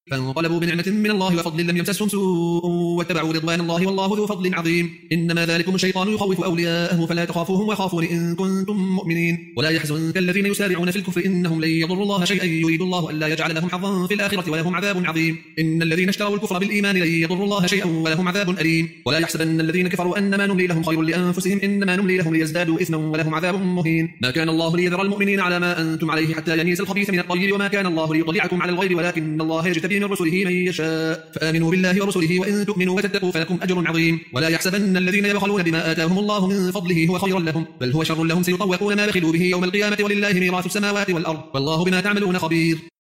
فانقلبوا بنعمة من الله وفضل لم يمسسهم سوء واتبعوا رضوان الله والله ذو فضل عظيم. إنما ذلكم الشيطان يخوف أولياءه فلا تخافوهم وخافون إن كنتم مؤمنين. ولا يحزنك الذين يسارعون في الكفر إنهم لن يضروا الله شيئا يريد الله ألا يجعل لهم حظا في الآخرة ولهم عذاب عظيم. إن الذين اشتروا الكفر بالإيمان لن يضروا الله شيئا ولهم عذاب أليم. ولا يحسبن الذين كفروا أنما نملي لهم خير لأنفسهم إنما نملي لهم ليزدادوا إثما ولهم عذاب مهين. ما كان الله ليذر المؤمنين على ما أنتم عليه حتى يميز الخبيث من الطيب وما كان الله ليطلعكم على الغيب ولكن الله يجتبي من رسله من يشاء. فآمنوا بالله ورسله وإن تؤمنوا وتتقوا فلكم أجر عظيم. ولا يحسبن الذين يبخلون بما آتاهم الله من فضله هو خيرا لهم بل هو شر لهم سيطوقون ما بخلوا به يوم القيامة ولله ميراث السماوات والأرض والله بما تعملون خبير.